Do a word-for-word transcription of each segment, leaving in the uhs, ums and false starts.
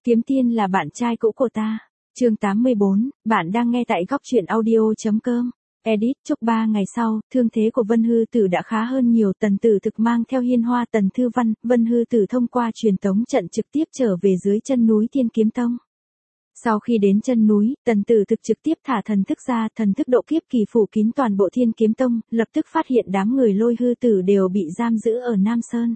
Kiếm Tiên là bạn trai cũ của ta. Chương tám mươi bốn, bạn đang nghe tại góc truyện audio.com. Edit, chúc ba ngày sau, thương thế của Vân Hư Tử đã khá hơn nhiều. Tần Tử Thực mang theo Hiên Hoa Tần Thư Văn, Vân Hư Tử thông qua truyền tống trận trực tiếp trở về dưới chân núi Thiên Kiếm Tông. Sau khi đến chân núi, Tần Tử Thực trực tiếp thả thần thức ra, thần thức độ kiếp kỳ phủ kín toàn bộ Thiên Kiếm Tông, lập tức phát hiện đám người Lôi Hư Tử đều bị giam giữ ở Nam Sơn.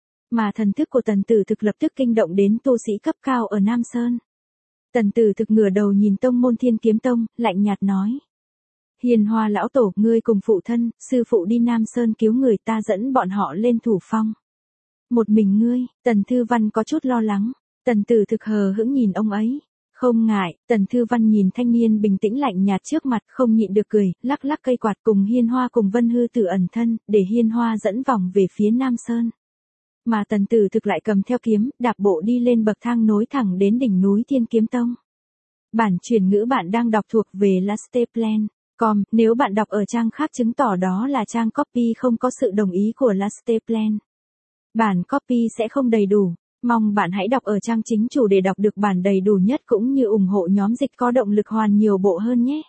Mà thần thức của Tần Tử Thực lập tức kinh động đến tu sĩ cấp cao ở Nam Sơn. Tần Tử Thực ngửa đầu nhìn tông môn Thiên Kiếm Tông, lạnh nhạt nói. Hiền Hoa lão tổ, ngươi cùng phụ thân, sư phụ đi Nam Sơn cứu người, ta dẫn bọn họ lên thủ phong. Một mình ngươi, Tần Thư Văn có chút lo lắng. Tần Tử Thực hờ hững nhìn ông ấy. Không ngại, Tần Thư Văn nhìn thanh niên bình tĩnh lạnh nhạt trước mặt, không nhịn được cười, lắc lắc cây quạt cùng Hiên Hoa cùng Vân Hư Tử ẩn thân, để Hiên Hoa dẫn vòng về phía Nam Sơn. Mà Tần Tử Thực lại cầm theo kiếm, đạp bộ đi lên bậc thang nối thẳng đến đỉnh núi Thiên Kiếm Tông. Bản truyền ngữ bạn đang đọc thuộc về lasteplan chấm com, nếu bạn đọc ở trang khác chứng tỏ đó là trang copy không có sự đồng ý của Lasteplan. Bản copy sẽ không đầy đủ, mong bạn hãy đọc ở trang chính chủ để đọc được bản đầy đủ nhất cũng như ủng hộ nhóm dịch có động lực hoàn nhiều bộ hơn nhé.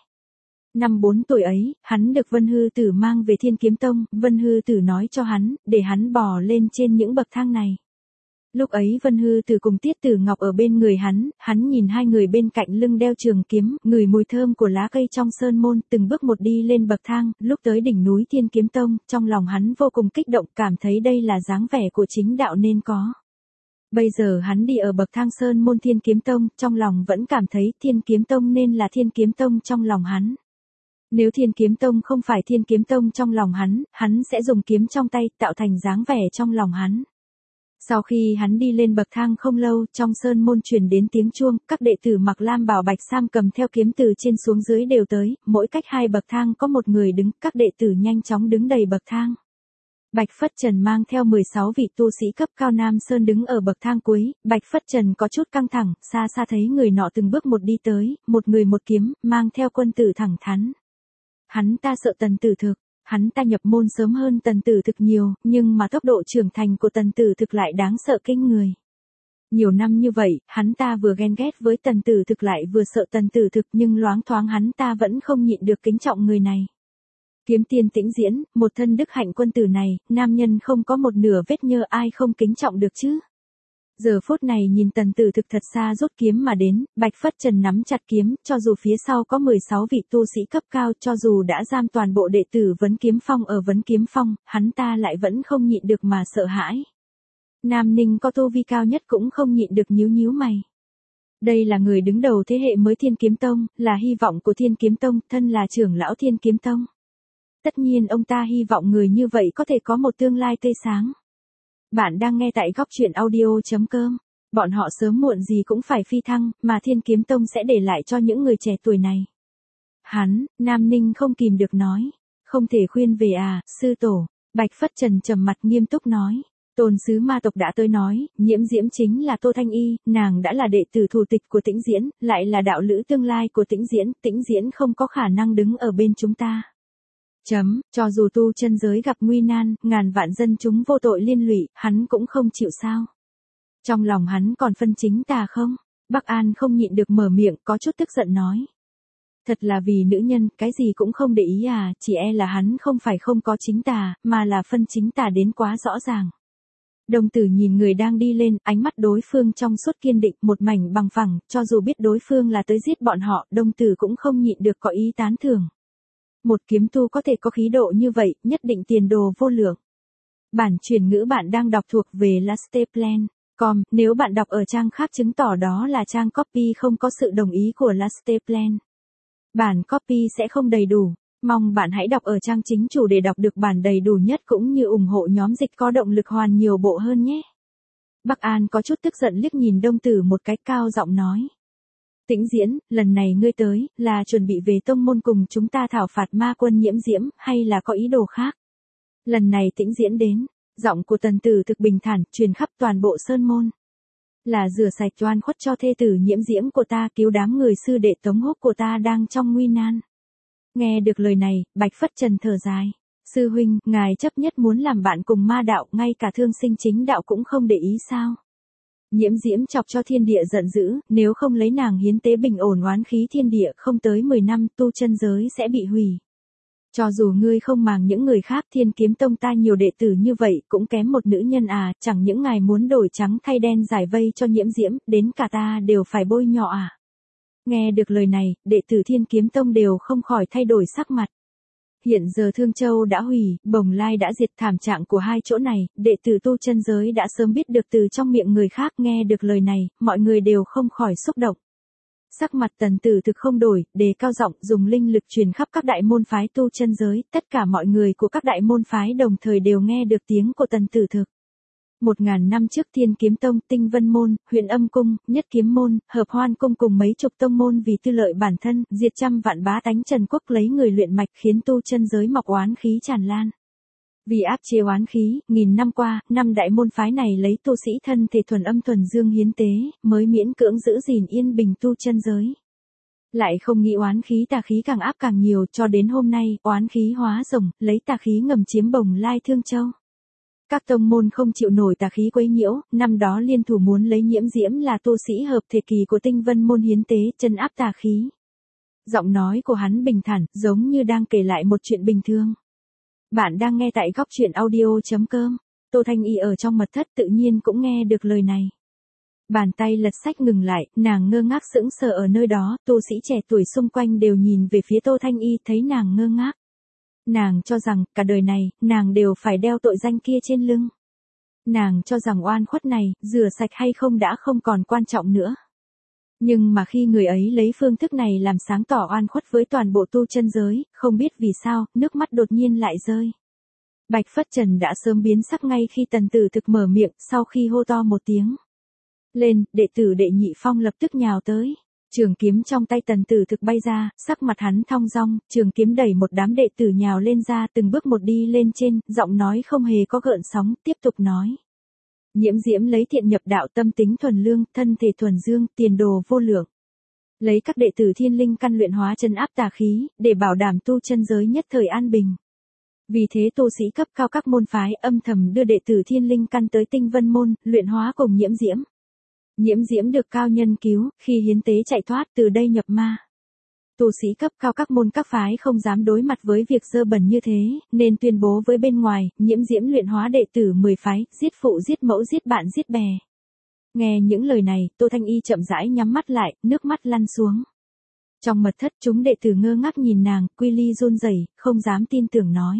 Năm bốn tuổi ấy, hắn được Vân Hư Tử mang về Thiên Kiếm Tông, Vân Hư Tử nói cho hắn, để hắn bò lên trên những bậc thang này. Lúc ấy Vân Hư Tử cùng Tiết Tử Ngọc ở bên người hắn, hắn nhìn hai người bên cạnh lưng đeo trường kiếm, ngửi mùi thơm của lá cây trong sơn môn, từng bước một đi lên bậc thang, lúc tới đỉnh núi Thiên Kiếm Tông, trong lòng hắn vô cùng kích động, cảm thấy đây là dáng vẻ của chính đạo nên có. Bây giờ hắn đi ở bậc thang sơn môn Thiên Kiếm Tông, trong lòng vẫn cảm thấy Thiên Kiếm Tông nên là Thiên Kiếm Tông trong lòng hắn. Nếu Thiên Kiếm Tông không phải Thiên Kiếm Tông trong lòng hắn, hắn sẽ dùng kiếm trong tay tạo thành dáng vẻ trong lòng hắn. Sau khi hắn đi lên bậc thang không lâu, trong sơn môn truyền đến tiếng chuông, các đệ tử mặc lam bào bạch sam cầm theo kiếm từ trên xuống dưới đều tới, mỗi cách hai bậc thang có một người đứng, các đệ tử nhanh chóng đứng đầy bậc thang. Bạch Phất Trần mang theo mười sáu vị tu sĩ cấp cao Nam Sơn đứng ở bậc thang cuối, Bạch Phất Trần có chút căng thẳng, xa xa thấy người nọ từng bước một đi tới, một người một kiếm, mang theo quân tử thẳng thắn. Hắn ta sợ Tần Tử Thực. Hắn ta nhập môn sớm hơn Tần Tử Thực nhiều, nhưng mà tốc độ trưởng thành của Tần Tử Thực lại đáng sợ kinh người. Nhiều năm như vậy, hắn ta vừa ghen ghét với Tần Tử Thực lại vừa sợ Tần Tử Thực, nhưng loáng thoáng hắn ta vẫn không nhịn được kính trọng người này. Kiếm Tiên Tĩnh Diễn, một thân đức hạnh quân tử này, nam nhân không có một nửa vết nhơ, ai không kính trọng được chứ. Giờ phút này nhìn Tần Tử Thực thật xa rút kiếm mà đến, Bạch Phất Trần nắm chặt kiếm, cho dù phía sau có mười sáu vị tu sĩ cấp cao, cho dù đã giam toàn bộ đệ tử Vấn Kiếm Phong ở Vấn Kiếm Phong, hắn ta lại vẫn không nhịn được mà sợ hãi. Nam Ninh có tu vi cao nhất cũng không nhịn được nhíu nhíu mày. Đây là người đứng đầu thế hệ mới Thiên Kiếm Tông, là hy vọng của Thiên Kiếm Tông, thân là trưởng lão Thiên Kiếm Tông. Tất nhiên ông ta hy vọng người như vậy có thể có một tương lai tươi sáng. Bạn đang nghe tại góc truyện audio.com. Bọn họ sớm muộn gì cũng phải phi thăng, mà Thiên Kiếm Tông sẽ để lại cho những người trẻ tuổi này. Hắn, Nam Ninh không kìm được nói. Không thể khuyên về à, sư tổ. Bạch Phất Trần trầm mặt nghiêm túc nói. Tôn sứ ma tộc đã tới nói, Nhiễm Diễm chính là Tô Thanh Y, nàng đã là đệ tử thủ tịch của Tĩnh Diễn, lại là đạo lữ tương lai của Tĩnh Diễn, Tĩnh Diễn không có khả năng đứng ở bên chúng ta. Chấm, cho dù tu chân giới gặp nguy nan, ngàn vạn dân chúng vô tội liên lụy, hắn cũng không chịu sao. Trong lòng hắn còn phân chính tà không? Bắc An không nhịn được mở miệng, có chút tức giận nói. Thật là vì nữ nhân, cái gì cũng không để ý à, chỉ e là hắn không phải không có chính tà, mà là phân chính tà đến quá rõ ràng. Đồng tử nhìn người đang đi lên, ánh mắt đối phương trong suốt kiên định, một mảnh bằng phẳng, cho dù biết đối phương là tới giết bọn họ, đồng tử cũng không nhịn được có ý tán thưởng. Một kiếm tu có thể có khí độ như vậy, nhất định tiền đồ vô lượng. Bản truyền ngữ bạn đang đọc thuộc về lasteplan chấm com, nếu bạn đọc ở trang khác chứng tỏ đó là trang copy không có sự đồng ý của Lasteplan. Bản copy sẽ không đầy đủ, mong bạn hãy đọc ở trang chính chủ để đọc được bản đầy đủ nhất cũng như ủng hộ nhóm dịch có động lực hoàn nhiều bộ hơn nhé. Bắc An có chút tức giận liếc nhìn Đông Tử một cái, cao giọng nói. Tĩnh Diễn, lần này ngươi tới, là chuẩn bị về tông môn cùng chúng ta thảo phạt ma quân Nhiễm Diễm, hay là có ý đồ khác? Lần này Tĩnh Diễn đến, giọng của Tần Tử Thực bình thản, truyền khắp toàn bộ sơn môn. Là rửa sạch oan khuất cho thê tử Nhiễm Diễm của ta, cứu đám người sư đệ Tống Húc của ta đang trong nguy nan. Nghe được lời này, Bạch Phất Trần thở dài. Sư huynh, ngài chấp nhất muốn làm bạn cùng ma đạo, ngay cả thương sinh chính đạo cũng không để ý sao? Nhiễm Diễm chọc cho thiên địa giận dữ, nếu không lấy nàng hiến tế bình ổn oán khí thiên địa không tới mười năm tu chân giới sẽ bị hủy. Cho dù ngươi không màng những người khác Thiên Kiếm Tông ta nhiều đệ tử như vậy cũng kém một nữ nhân à, chẳng những ngài muốn đổi trắng thay đen giải vây cho Nhiễm Diễm, đến cả ta đều phải bôi nhọ à. Nghe được lời này, đệ tử Thiên Kiếm Tông đều không khỏi thay đổi sắc mặt. Hiện giờ Thương Châu đã hủy, Bồng Lai đã diệt, thảm trạng của hai chỗ này, đệ tử tu chân giới đã sớm biết được từ trong miệng người khác. Nghe được lời này, mọi người đều không khỏi xúc động. Sắc mặt Tần Tử Thực không đổi, đề cao giọng dùng linh lực truyền khắp các đại môn phái tu chân giới, tất cả mọi người của các đại môn phái đồng thời đều nghe được tiếng của Tần Tử Thực. Một ngàn năm trước Thiên Kiếm Tông, Tinh Vân Môn, Huyền Âm Cung, Nhất Kiếm Môn, Hợp Hoan Cung cùng mấy chục tông môn vì tư lợi bản thân, diệt trăm vạn bá tánh Trần Quốc lấy người luyện mạch khiến tu chân giới mọc oán khí tràn lan. Vì áp chế oán khí, nghìn năm qua, năm đại môn phái này lấy tu sĩ thân thể thuần âm thuần dương hiến tế, mới miễn cưỡng giữ gìn yên bình tu chân giới. Lại không nghĩ oán khí tà khí càng áp càng nhiều, cho đến hôm nay, oán khí hóa rồng, lấy tà khí ngầm chiếm Bồng Lai Thương Châu. Các tông môn không chịu nổi tà khí quấy nhiễu, năm đó liên thủ muốn lấy Nhiễm Diễm là tu sĩ hợp thể kỳ của Tinh Vân Môn hiến tế, chân áp tà khí. Giọng nói của hắn bình thản, giống như đang kể lại một chuyện bình thường. Bạn đang nghe tại góc truyện audio.com. Tô Thanh Y ở trong mật thất tự nhiên cũng nghe được lời này. Bàn tay lật sách ngừng lại, nàng ngơ ngác sững sờ ở nơi đó, tu sĩ trẻ tuổi xung quanh đều nhìn về phía Tô Thanh Y thấy nàng ngơ ngác. Nàng cho rằng, cả đời này, nàng đều phải đeo tội danh kia trên lưng. Nàng cho rằng oan khuất này, rửa sạch hay không đã không còn quan trọng nữa. Nhưng mà khi người ấy lấy phương thức này làm sáng tỏ oan khuất với toàn bộ tu chân giới, không biết vì sao, nước mắt đột nhiên lại rơi. Bạch Phất Trần đã sớm biến sắc ngay khi Tần Tử Thực mở miệng, sau khi hô to một tiếng. Lên, đệ tử Đệ Nhị Phong lập tức nhào tới. Trường kiếm trong tay Tần Tử Thực bay ra, sắc mặt hắn thong dong, trường kiếm đẩy một đám đệ tử nhào lên ra từng bước một đi lên trên, giọng nói không hề có gợn sóng, tiếp tục nói. Nhiễm Diễm lấy thiện nhập đạo tâm tính thuần lương, thân thể thuần dương, tiền đồ vô lượng. Lấy các đệ tử thiên linh căn luyện hóa chân áp tà khí, để bảo đảm tu chân giới nhất thời an bình. Vì thế tu sĩ cấp cao các môn phái âm thầm đưa đệ tử thiên linh căn tới Tinh Vân Môn, luyện hóa cùng Nhiễm Diễm. Nhiễm Diễm được cao nhân cứu, khi hiến tế chạy thoát từ đây nhập ma. Tu sĩ cấp cao các môn các phái không dám đối mặt với việc dơ bẩn như thế, nên tuyên bố với bên ngoài, Nhiễm Diễm luyện hóa đệ tử mười phái, giết phụ giết mẫu giết bạn giết bè. Nghe những lời này, Tô Thanh Y chậm rãi nhắm mắt lại, nước mắt lăn xuống. Trong mật thất chúng đệ tử ngơ ngác nhìn nàng, Quy Ly run rẩy, không dám tin tưởng nói.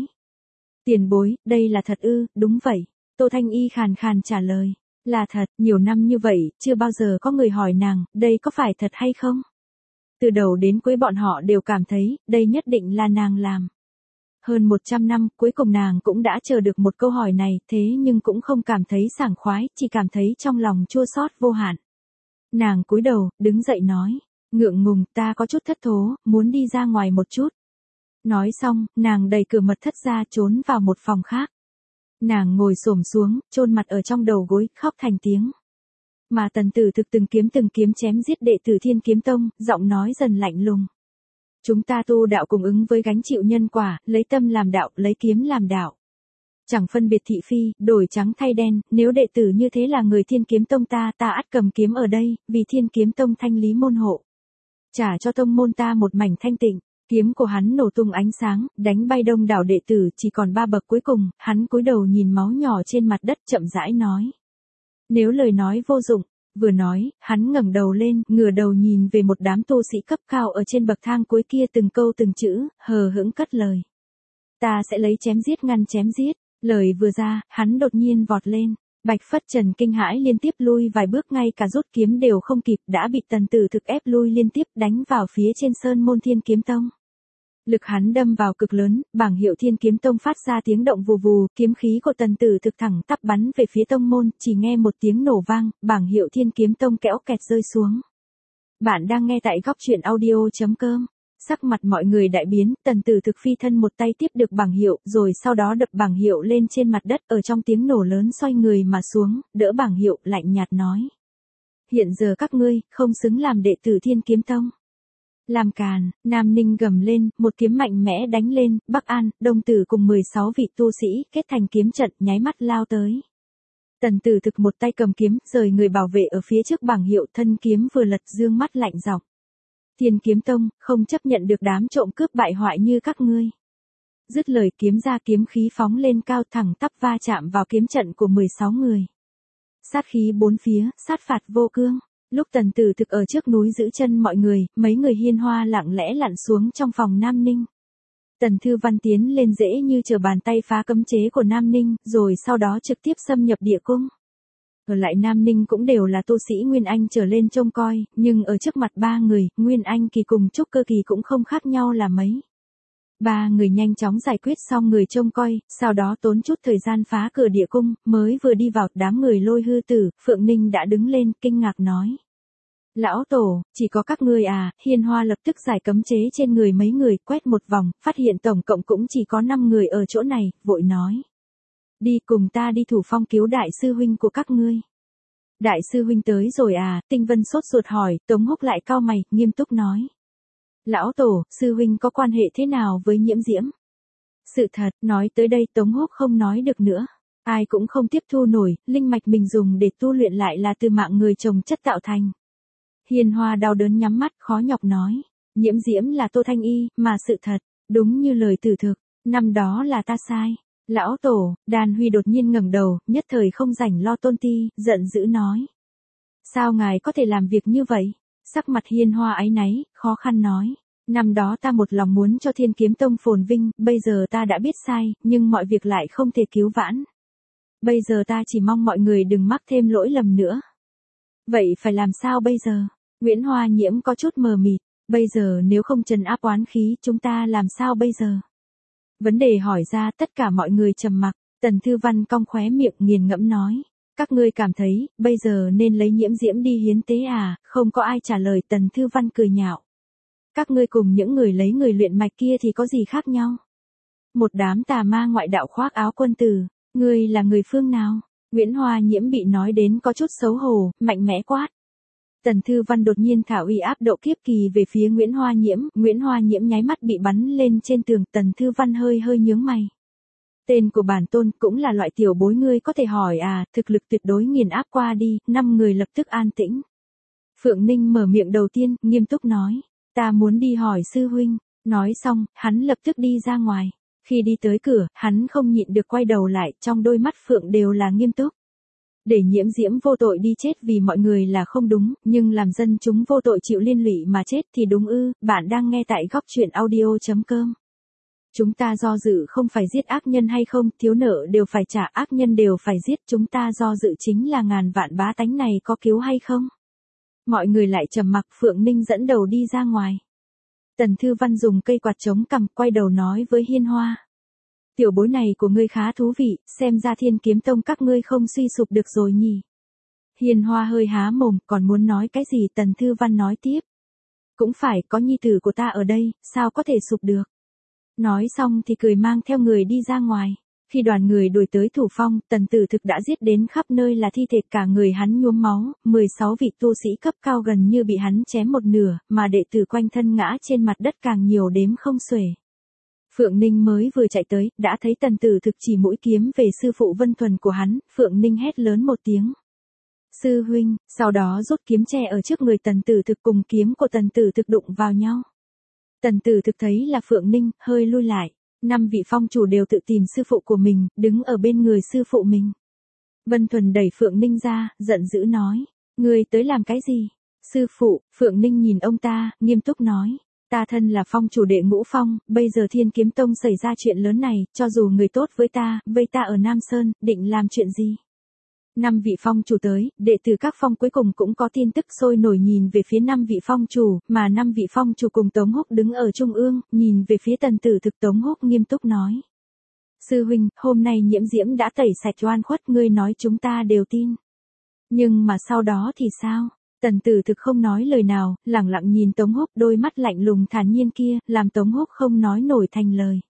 Tiền bối, đây là thật ư? Đúng vậy. Tô Thanh Y khàn khàn trả lời. Là thật, nhiều năm như vậy, chưa bao giờ có người hỏi nàng, đây có phải thật hay không? Từ đầu đến cuối bọn họ đều cảm thấy, đây nhất định là nàng làm. Hơn một trăm năm, cuối cùng nàng cũng đã chờ được một câu hỏi này, thế nhưng cũng không cảm thấy sảng khoái, chỉ cảm thấy trong lòng chua xót vô hạn. Nàng cúi đầu, đứng dậy nói, ngượng ngùng, ta có chút thất thố, muốn đi ra ngoài một chút. Nói xong, nàng đẩy cửa mật thất ra trốn vào một phòng khác. Nàng ngồi xổm xuống, chôn mặt ở trong đầu gối, khóc thành tiếng. Mà Tần Tử Thực từng kiếm từng kiếm chém giết đệ tử Thiên Kiếm Tông, giọng nói dần lạnh lùng. Chúng ta tu đạo cùng ứng với gánh chịu nhân quả, lấy tâm làm đạo, lấy kiếm làm đạo. Chẳng phân biệt thị phi, đổi trắng thay đen, nếu đệ tử như thế là người Thiên Kiếm Tông ta, ta ắt cầm kiếm ở đây, vì Thiên Kiếm Tông thanh lý môn hộ. Trả cho tông môn ta một mảnh thanh tịnh. Kiếm của hắn nổ tung ánh sáng, đánh bay đông đảo đệ tử, chỉ còn ba bậc cuối cùng, hắn cúi đầu nhìn máu nhỏ trên mặt đất chậm rãi nói. Nếu lời nói vô dụng, vừa nói, hắn ngẩng đầu lên, ngửa đầu nhìn về một đám tu sĩ cấp cao ở trên bậc thang cuối kia từng câu từng chữ, hờ hững cất lời. Ta sẽ lấy chém giết ngăn chém giết, lời vừa ra, hắn đột nhiên vọt lên. Bạch Phất Trần kinh hãi liên tiếp lui vài bước ngay cả rút kiếm đều không kịp đã bị Tần Tử Thực ép lui liên tiếp đánh vào phía trên sơn môn Thiên Kiếm Tông. Lực hắn đâm vào cực lớn, bảng hiệu Thiên Kiếm Tông phát ra tiếng động vù vù, kiếm khí của Tần Tử Thực thẳng tắp bắn về phía tông môn, chỉ nghe một tiếng nổ vang, bảng hiệu Thiên Kiếm Tông kẽo kẹt rơi xuống. Bạn đang nghe tại góc truyện audio.com. Sắc mặt mọi người đại biến, Tần Tử Thực phi thân một tay tiếp được bảng hiệu, rồi sau đó đập bảng hiệu lên trên mặt đất, ở trong tiếng nổ lớn xoay người mà xuống, đỡ bảng hiệu, lạnh nhạt nói. Hiện giờ các ngươi, không xứng làm đệ tử Thiên Kiếm Tông. Làm càn, Nam Ninh gầm lên, một kiếm mạnh mẽ đánh lên, Bắc An, Đông Tử cùng mười sáu vị tu sĩ, kết thành kiếm trận, nháy mắt lao tới. Tần Tử Thực một tay cầm kiếm, rời người bảo vệ ở phía trước bảng hiệu, thân kiếm vừa lật, dương mắt lạnh giọng. Thiên Kiếm Tông, không chấp nhận được đám trộm cướp bại hoại như các ngươi. Dứt lời, kiếm ra, kiếm khí phóng lên cao, thẳng tắp va chạm vào kiếm trận của mười sáu người. Sát khí bốn phía, sát phạt vô cương. Lúc Tần Tử Thực ở trước núi giữ chân mọi người, mấy người Hiên Hoa lặng lẽ lặn xuống trong phòng Nam Ninh. Tần Thư Văn tiến lên dễ như trở bàn tay phá cấm chế của Nam Ninh, rồi sau đó trực tiếp xâm nhập địa cung. Ở lại Nam Ninh cũng đều là tu sĩ Nguyên Anh trở lên trông coi, nhưng ở trước mặt ba người, Nguyên Anh kỳ cùng Trúc Cơ kỳ cũng không khác nhau là mấy. Ba người nhanh chóng giải quyết xong người trông coi, sau đó tốn chút thời gian phá cửa địa cung, mới vừa đi vào, đám người Lôi Hư Tử, Phượng Ninh đã đứng lên, kinh ngạc nói. Lão Tổ, chỉ có các ngươi à? Hiên Hoa lập tức giải cấm chế trên người mấy người, quét một vòng, phát hiện tổng cộng cũng chỉ có năm người ở chỗ này, vội nói. Đi cùng ta đi thủ phong cứu đại sư huynh của các ngươi. Đại sư huynh tới rồi à? Tinh Vân sốt ruột hỏi, Tống Húc lại cau mày, nghiêm túc nói. Lão Tổ, sư huynh có quan hệ thế nào với Nhiễm Diễm? Sự thật, nói tới đây Tống Húc không nói được nữa. Ai cũng không tiếp thu nổi, linh mạch mình dùng để tu luyện lại là từ mạng người trồng chất tạo thành. Hiên Hoa đau đớn nhắm mắt, khó nhọc nói. Nhiễm Diễm là Tô Thanh Y, mà sự thật, đúng như lời Tử Thực, năm đó là ta sai. Lão Tổ, Đan Huy đột nhiên ngẩng đầu, nhất thời không rảnh lo tôn ti, giận dữ nói. Sao ngài có thể làm việc như vậy? Sắc mặt Hiên Hoa áy náy, khó khăn nói. Năm đó ta một lòng muốn cho Thiên Kiếm Tông phồn vinh, bây giờ ta đã biết sai, nhưng mọi việc lại không thể cứu vãn. Bây giờ ta chỉ mong mọi người đừng mắc thêm lỗi lầm nữa. Vậy phải làm sao bây giờ? Nguyễn Hoa Nhiễm có chút mờ mịt. Bây giờ nếu không trấn áp oán khí, chúng ta làm sao bây giờ? Vấn đề hỏi ra, tất cả mọi người trầm mặc. Tần Thư Văn cong khóe miệng, nghiền ngẫm nói. Các ngươi cảm thấy, bây giờ nên lấy Nhiễm Diễm đi hiến tế à? Không có ai trả lời. Tần Thư Văn cười nhạo. Các ngươi cùng những người lấy người luyện mạch kia thì có gì khác nhau? Một đám tà ma ngoại đạo khoác áo quân tử. Ngươi là người phương nào? Nguyễn Hoa Nhiễm bị nói đến có chút xấu hổ, mạnh mẽ quát. Tần Thư Văn đột nhiên thả uy áp độ kiếp kỳ về phía Nguyễn Hoa Nhiễm, Nguyễn Hoa Nhiễm nháy mắt bị bắn lên trên tường, Tần Thư Văn hơi hơi nhướng mày. Tên của bản tôn cũng là loại tiểu bối, ngươi có thể hỏi à? Thực lực tuyệt đối nghiền áp qua đi. Năm người lập tức an tĩnh. Phượng Ninh mở miệng đầu tiên, nghiêm túc nói. Ta muốn đi hỏi sư huynh. Nói xong, hắn lập tức đi ra ngoài. Khi đi tới cửa, hắn không nhịn được quay đầu lại, trong đôi mắt Phượng đều là nghiêm túc. Để Nhiễm Diễm vô tội đi chết vì mọi người là không đúng, nhưng làm dân chúng vô tội chịu liên lụy mà chết thì đúng ư? Bạn đang nghe tại góc truyện audio chấm com. Chúng ta do dự không phải giết ác nhân hay không, thiếu nợ đều phải trả, ác nhân đều phải giết, chúng ta do dự chính là ngàn vạn bá tánh này có cứu hay không? Mọi người lại trầm mặc. Phượng Ninh dẫn đầu đi ra ngoài. Tần Thư Văn dùng cây quạt chống cằm, quay đầu nói với Hiên Hoa. Tiểu bối này của ngươi khá thú vị, xem ra Thiên Kiếm Tông các ngươi không suy sụp được rồi nhỉ. Hiên Hoa hơi há mồm, còn muốn nói cái gì? Tần Thư Văn nói tiếp. Cũng phải, có nhi tử của ta ở đây, sao có thể sụp được. Nói xong thì cười mang theo người đi ra ngoài. Khi đoàn người đuổi tới thủ phong, Tần Tử Thực đã giết đến khắp nơi là thi thể, cả người hắn nhuốm máu, mười sáu vị tu sĩ cấp cao gần như bị hắn chém một nửa, mà đệ tử quanh thân ngã trên mặt đất càng nhiều đếm không xuể. Phượng Ninh mới vừa chạy tới, đã thấy Tần Tử Thực chỉ mũi kiếm về sư phụ Vân Thuần của hắn, Phượng Ninh hét lớn một tiếng. Sư huynh, sau đó rút kiếm che ở trước người Tần Tử Thực, cùng kiếm của Tần Tử Thực đụng vào nhau. Tần Tử Thực thấy là Phượng Ninh, hơi lui lại. Năm vị phong chủ đều tự tìm sư phụ của mình, đứng ở bên người sư phụ mình. Vân Thuần đẩy Phượng Ninh ra, giận dữ nói. Ngươi tới làm cái gì? Sư phụ, Phượng Ninh nhìn ông ta, nghiêm túc nói. Ta thân là phong chủ đệ ngũ phong, bây giờ Thiên Kiếm Tông xảy ra chuyện lớn này, cho dù người tốt với ta, vây ta ở Nam Sơn, định làm chuyện gì? Năm vị phong chủ tới, đệ tử các phong cuối cùng cũng có tin tức sôi nổi nhìn về phía năm vị phong chủ, mà năm vị phong chủ cùng Tống Húc đứng ở trung ương, nhìn về phía Tần Tử Thực. Tống Húc nghiêm túc nói. Sư huynh, hôm nay Nhiễm Diễm đã tẩy sạch oan khuất, ngươi nói chúng ta đều tin. Nhưng mà sau đó thì sao? Tần Tử Thực không nói lời nào, lẳng lặng nhìn Tống Húc, đôi mắt lạnh lùng thản nhiên kia, làm Tống Húc không nói nổi thành lời.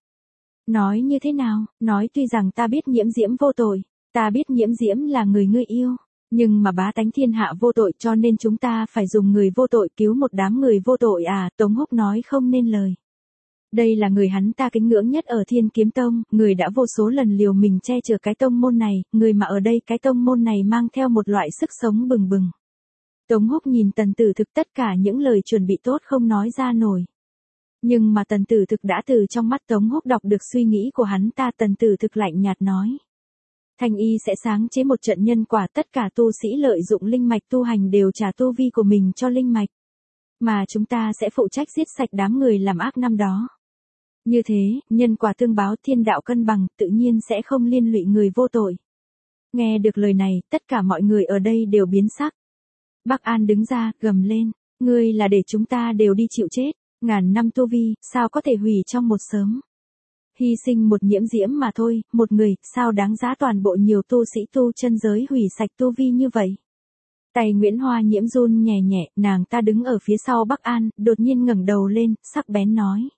Nói như thế nào? Nói tuy rằng ta biết Nhiễm Diễm vô tội. Ta biết Nhiễm Diễm là người ngươi yêu, nhưng mà bá tánh thiên hạ vô tội, cho nên chúng ta phải dùng người vô tội cứu một đám người vô tội à? Tống Húc nói không nên lời. Đây là người hắn ta kính ngưỡng nhất ở Thiên Kiếm Tông, người đã vô số lần liều mình che chở cái tông môn này, người mà ở đây cái tông môn này mang theo một loại sức sống bừng bừng. Tống Húc nhìn Tần Tử Thực tất cả những lời chuẩn bị tốt không nói ra nổi. Nhưng mà Tần Tử Thực đã từ trong mắt Tống Húc đọc được suy nghĩ của hắn ta. Tần Tử Thực lạnh nhạt nói. Thanh y sẽ sáng chế một trận nhân quả, tất cả tu sĩ lợi dụng linh mạch tu hành đều trả tu vi của mình cho linh mạch. Mà chúng ta sẽ phụ trách giết sạch đám người làm ác năm đó. Như thế, nhân quả tương báo, thiên đạo cân bằng, tự nhiên sẽ không liên lụy người vô tội. Nghe được lời này, tất cả mọi người ở đây đều biến sắc. Bắc An đứng ra, gầm lên, ngươi là để chúng ta đều đi chịu chết, ngàn năm tu vi, sao có thể hủy trong một sớm. Hy sinh một nhiễm diễm mà thôi, một người, sao đáng giá toàn bộ nhiều tu sĩ tu chân giới hủy sạch tu vi như vậy. Tay Nguyễn Hoa Nhiễm run nhẹ nhẹ, nàng ta đứng ở phía sau Bắc An, đột nhiên ngẩng đầu lên, sắc bén nói.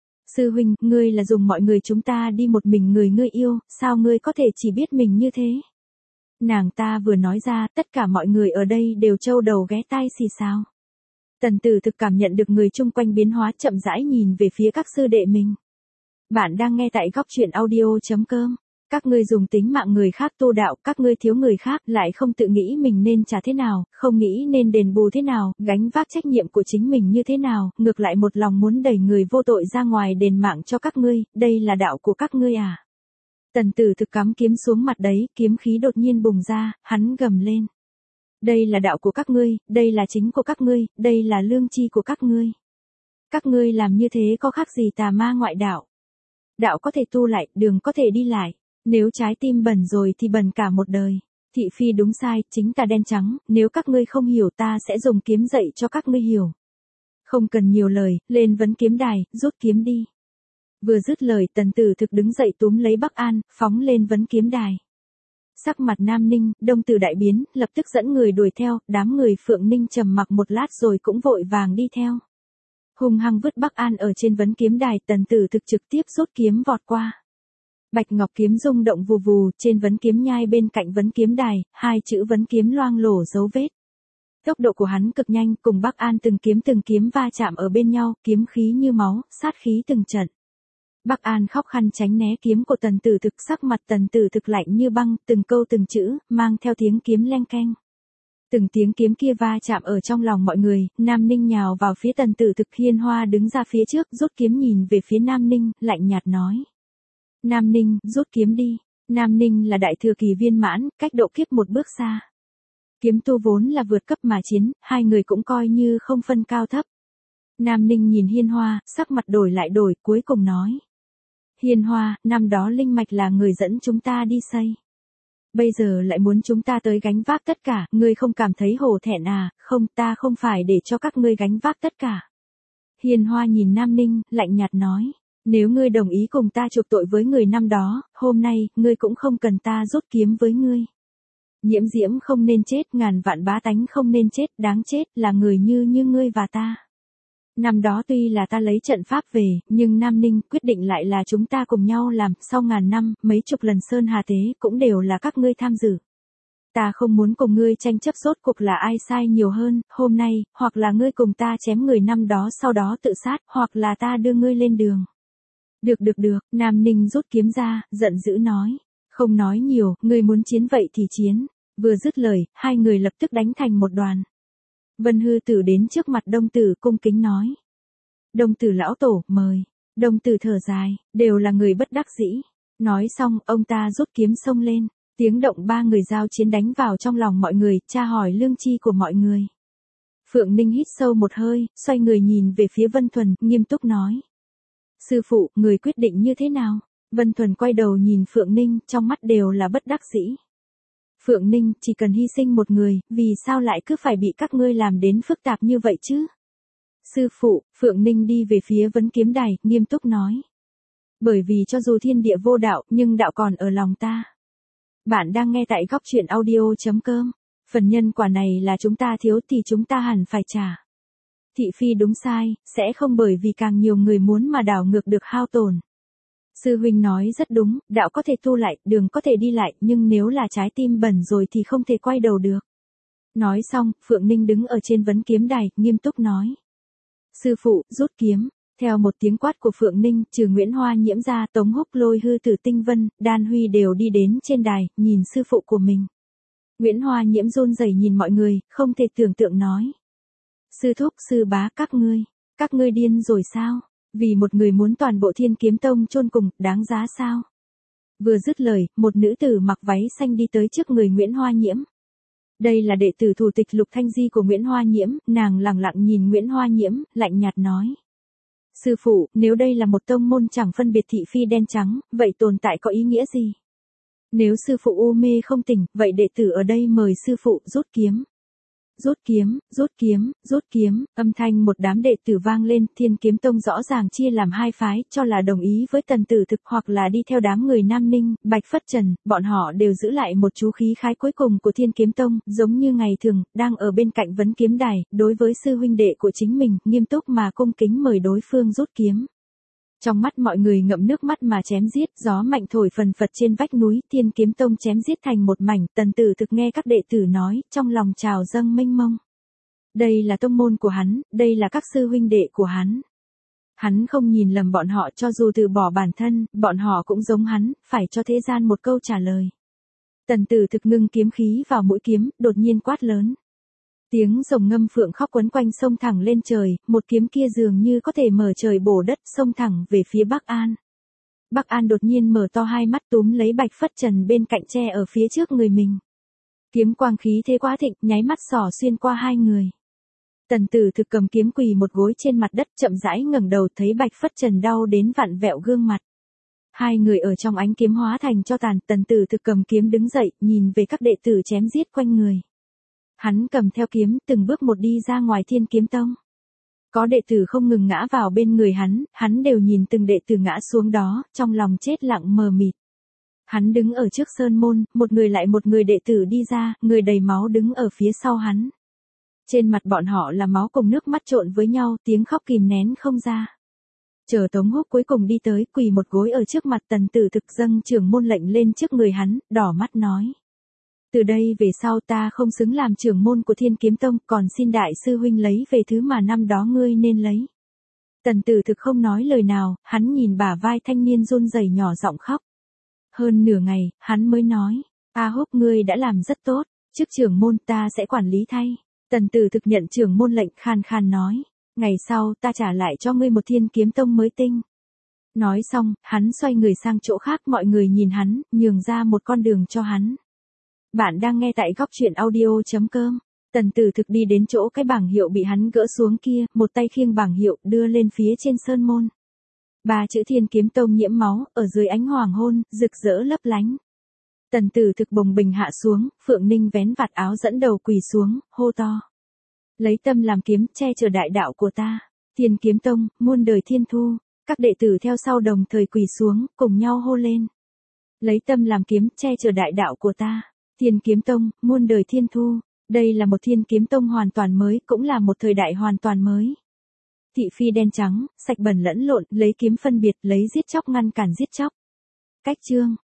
Sư huynh, ngươi là dùng mọi người chúng ta đi một mình người ngươi yêu, sao ngươi có thể chỉ biết mình như thế? Nàng ta vừa nói ra, tất cả mọi người ở đây đều trâu đầu ghé tai xì xào. Tần Tử Thực cảm nhận được người chung quanh biến hóa, chậm rãi nhìn về phía các sư đệ mình. Bạn đang nghe tại góc truyện audio.com. Các ngươi dùng tính mạng người khác tu đạo, các ngươi thiếu người khác, lại không tự nghĩ mình nên trả thế nào, không nghĩ nên đền bù thế nào, gánh vác trách nhiệm của chính mình như thế nào, ngược lại một lòng muốn đẩy người vô tội ra ngoài đền mạng cho các ngươi, đây là đạo của các ngươi à? Tần Tử Thực cắm kiếm xuống mặt đấy, kiếm khí đột nhiên bùng ra, hắn gầm lên. Đây là đạo của các ngươi, đây là chính của các ngươi, đây là lương tri của các ngươi. Các ngươi làm như thế có khác gì tà ma ngoại đạo? Đạo có thể tu lại, đường có thể đi lại. Nếu trái tim bẩn rồi thì bẩn cả một đời. Thị phi đúng sai, chính tà đen trắng, nếu các ngươi không hiểu ta sẽ dùng kiếm dạy cho các ngươi hiểu. Không cần nhiều lời, lên vấn kiếm đài, rút kiếm đi. Vừa dứt lời, Tần Tử Thực đứng dậy túm lấy Bắc An, phóng lên vấn kiếm đài. Sắc mặt Nam Ninh, Đông Tử đại biến, lập tức dẫn người đuổi theo, đám người Phượng Ninh trầm mặc một lát rồi cũng vội vàng đi theo. Hung hăng vứt Bắc An ở trên vấn kiếm đài, Tần Tử Thực trực tiếp rút kiếm vọt qua. Bạch ngọc kiếm rung động vù vù, trên vấn kiếm nhai bên cạnh vấn kiếm đài, hai chữ vấn kiếm loang lổ dấu vết. Tốc độ của hắn cực nhanh, cùng Bắc An từng kiếm từng kiếm va chạm ở bên nhau, kiếm khí như máu, sát khí từng trận. Bắc An khóc khăn tránh né kiếm của Tần Tử Thực, sắc mặt Tần Tử Thực lạnh như băng, từng câu từng chữ, mang theo tiếng kiếm leng keng. Từng tiếng kiếm kia va chạm ở trong lòng mọi người, Nam Ninh nhào vào phía Tần Tử Thực, Hiên Hoa đứng ra phía trước, rút kiếm nhìn về phía Nam Ninh, lạnh nhạt nói. Nam Ninh, rút kiếm đi. Nam Ninh là đại thừa kỳ viên mãn, cách độ kiếp một bước xa. Kiếm tu vốn là vượt cấp mà chiến, hai người cũng coi như không phân cao thấp. Nam Ninh nhìn Hiên Hoa, sắc mặt đổi lại đổi, cuối cùng nói. Hiên Hoa, năm đó linh mạch là người dẫn chúng ta đi xây. Bây giờ lại muốn chúng ta tới gánh vác tất cả, ngươi không cảm thấy hổ thẹn à? Không, ta không phải để cho các ngươi gánh vác tất cả. Hiên Hoa nhìn Nam Ninh, lạnh nhạt nói. Nếu ngươi đồng ý cùng ta chuộc tội với người năm đó, hôm nay, ngươi cũng không cần ta rút kiếm với ngươi. Nhiễm diễm không nên chết, ngàn vạn bá tánh không nên chết, đáng chết là người như như ngươi và ta. Năm đó tuy là ta lấy trận pháp về, nhưng Nam Ninh quyết định lại là chúng ta cùng nhau làm, sau ngàn năm, mấy chục lần sơn hà tế, cũng đều là các ngươi tham dự. Ta không muốn cùng ngươi tranh chấp rốt cuộc là ai sai nhiều hơn, hôm nay, hoặc là ngươi cùng ta chém người năm đó sau đó tự sát, hoặc là ta đưa ngươi lên đường. Được được được, Nam Ninh rút kiếm ra, giận dữ nói. Không nói nhiều, ngươi muốn chiến vậy thì chiến. Vừa dứt lời, hai người lập tức đánh thành một đoàn. Vân Hư Tử đến trước mặt Đông Tử cung kính nói. Đông Tử lão tổ, mời. Đông Tử thở dài, đều là người bất đắc dĩ. Nói xong, ông ta rút kiếm xông lên. Tiếng động ba người giao chiến đánh vào trong lòng mọi người, tra hỏi lương tri của mọi người. Phượng Ninh hít sâu một hơi, xoay người nhìn về phía Vân Thuần, nghiêm túc nói. Sư phụ, người quyết định như thế nào? Vân Thuần quay đầu nhìn Phượng Ninh, trong mắt đều là bất đắc dĩ. Phượng Ninh, chỉ cần hy sinh một người, vì sao lại cứ phải bị các ngươi làm đến phức tạp như vậy chứ? Sư phụ, Phượng Ninh đi về phía vấn kiếm đài, nghiêm túc nói. Bởi vì cho dù thiên địa vô đạo, nhưng đạo còn ở lòng ta. Bạn đang nghe tại góc truyện audio.com. Phần nhân quả này là chúng ta thiếu thì chúng ta hẳn phải trả. Thị phi đúng sai, sẽ không bởi vì càng nhiều người muốn mà đảo ngược được hao tổn. Sư huynh nói rất đúng, đạo có thể tu lại, đường có thể đi lại, nhưng nếu là trái tim bẩn rồi thì không thể quay đầu được. Nói xong, Phượng Ninh đứng ở trên vấn kiếm đài, nghiêm túc nói. Sư phụ, rút kiếm. Theo một tiếng quát của Phượng Ninh, trừ Nguyễn Hoa Nhiễm ra, Tống Húc Lôi, Hư Tử Tinh Vân, Đan Huy đều đi đến trên đài, nhìn sư phụ của mình. Nguyễn Hoa Nhiễm run rẩy nhìn mọi người, không thể tưởng tượng nói. Sư thúc, sư bá, các ngươi, các ngươi điên rồi sao? Vì một người muốn toàn bộ Thiên Kiếm Tông chôn cùng, đáng giá sao? Vừa dứt lời, một nữ tử mặc váy xanh đi tới trước người Nguyễn Hoa Nhiễm. Đây là đệ tử thủ tịch Lục Thanh Di của Nguyễn Hoa Nhiễm, nàng lẳng lặng nhìn Nguyễn Hoa Nhiễm, lạnh nhạt nói. Sư phụ, nếu đây là một tông môn chẳng phân biệt thị phi đen trắng, vậy tồn tại có ý nghĩa gì? Nếu sư phụ u mê không tỉnh, vậy đệ tử ở đây mời sư phụ rút kiếm. Rút kiếm, rút kiếm, rút kiếm, âm thanh một đám đệ tử vang lên, Thiên Kiếm Tông rõ ràng chia làm hai phái, cho là đồng ý với Tần Tử Thực hoặc là đi theo đám người Nam Ninh, Bạch Phất Trần, bọn họ đều giữ lại một chú khí khái cuối cùng của Thiên Kiếm Tông, giống như ngày thường, đang ở bên cạnh vấn kiếm đài, đối với sư huynh đệ của chính mình, nghiêm túc mà cung kính mời đối phương rút kiếm. Trong mắt mọi người ngậm nước mắt mà chém giết, gió mạnh thổi phần phật trên vách núi, Thiên Kiếm Tông chém giết thành một mảnh, Tần Tử Thực nghe các đệ tử nói, trong lòng trào dâng mênh mông. Đây là tông môn của hắn, đây là các sư huynh đệ của hắn. Hắn không nhìn lầm bọn họ, cho dù từ bỏ bản thân, bọn họ cũng giống hắn, phải cho thế gian một câu trả lời. Tần Tử Thực ngưng kiếm khí vào mũi kiếm, đột nhiên quát lớn. Tiếng rồng ngâm phượng khóc quấn quanh sông thẳng lên trời, một kiếm kia dường như có thể mở trời bổ đất, sông thẳng về phía Bắc An. Bắc An đột nhiên mở to hai mắt túm lấy Bạch Phất Trần bên cạnh tre ở phía trước người mình. Kiếm quang khí thế quá thịnh, nháy mắt xỏ xuyên qua hai người. Tần Tử Thực cầm kiếm quỳ một gối trên mặt đất, chậm rãi ngẩng đầu, thấy Bạch Phất Trần đau đến vặn vẹo gương mặt. Hai người ở trong ánh kiếm hóa thành tro tàn, Tần Tử Thực cầm kiếm đứng dậy, nhìn về các đệ tử chém giết quanh người. Hắn cầm theo kiếm, từng bước một đi ra ngoài Thiên Kiếm Tông. Có đệ tử không ngừng ngã vào bên người hắn, hắn đều nhìn từng đệ tử ngã xuống đó, trong lòng chết lặng mờ mịt. Hắn đứng ở trước sơn môn, một người lại một người đệ tử đi ra, người đầy máu đứng ở phía sau hắn. Trên mặt bọn họ là máu cùng nước mắt trộn với nhau, tiếng khóc kìm nén không ra. Chờ Tống Húc cuối cùng đi tới, quỳ một gối ở trước mặt Tần Tử Thực, dâng trưởng môn lệnh lên trước người hắn, đỏ mắt nói. Từ đây về sau ta không xứng làm trưởng môn của Thiên Kiếm Tông, còn xin đại sư huynh lấy về thứ mà năm đó ngươi nên lấy. Tần Tử Thực không nói lời nào, hắn nhìn bả vai thanh niên run rẩy nhỏ giọng khóc. Hơn nửa ngày, hắn mới nói, A Húc ngươi đã làm rất tốt, trước trưởng môn ta sẽ quản lý thay. Tần Tử Thực nhận trưởng môn lệnh, khan khan nói, ngày sau ta trả lại cho ngươi một Thiên Kiếm Tông mới tinh. Nói xong, hắn xoay người sang chỗ khác, mọi người nhìn hắn, nhường ra một con đường cho hắn. Bạn đang nghe tại góc truyện audio chấm com. Tần Tử Thực đi đến chỗ cái bảng hiệu bị hắn gỡ xuống kia, một tay khiêng bảng hiệu, đưa lên phía trên sơn môn. Ba chữ Thiên Kiếm Tông nhiễm máu, ở dưới ánh hoàng hôn, rực rỡ lấp lánh. Tần Tử Thực bồng bình hạ xuống, Phượng Ninh vén vạt áo dẫn đầu quỳ xuống, hô to. Lấy tâm làm kiếm, che chở đại đạo của ta. Thiên Kiếm Tông, muôn đời thiên thu. Các đệ tử theo sau đồng thời quỳ xuống, cùng nhau hô lên. Lấy tâm làm kiếm, che chở đại đạo của ta. Thiên Kiếm Tông, muôn đời thiên thu. Đây là một Thiên Kiếm Tông hoàn toàn mới, cũng là một thời đại hoàn toàn mới. Thị phi đen trắng, sạch bẩn lẫn lộn, lấy kiếm phân biệt, lấy giết chóc ngăn cản giết chóc. Cách chương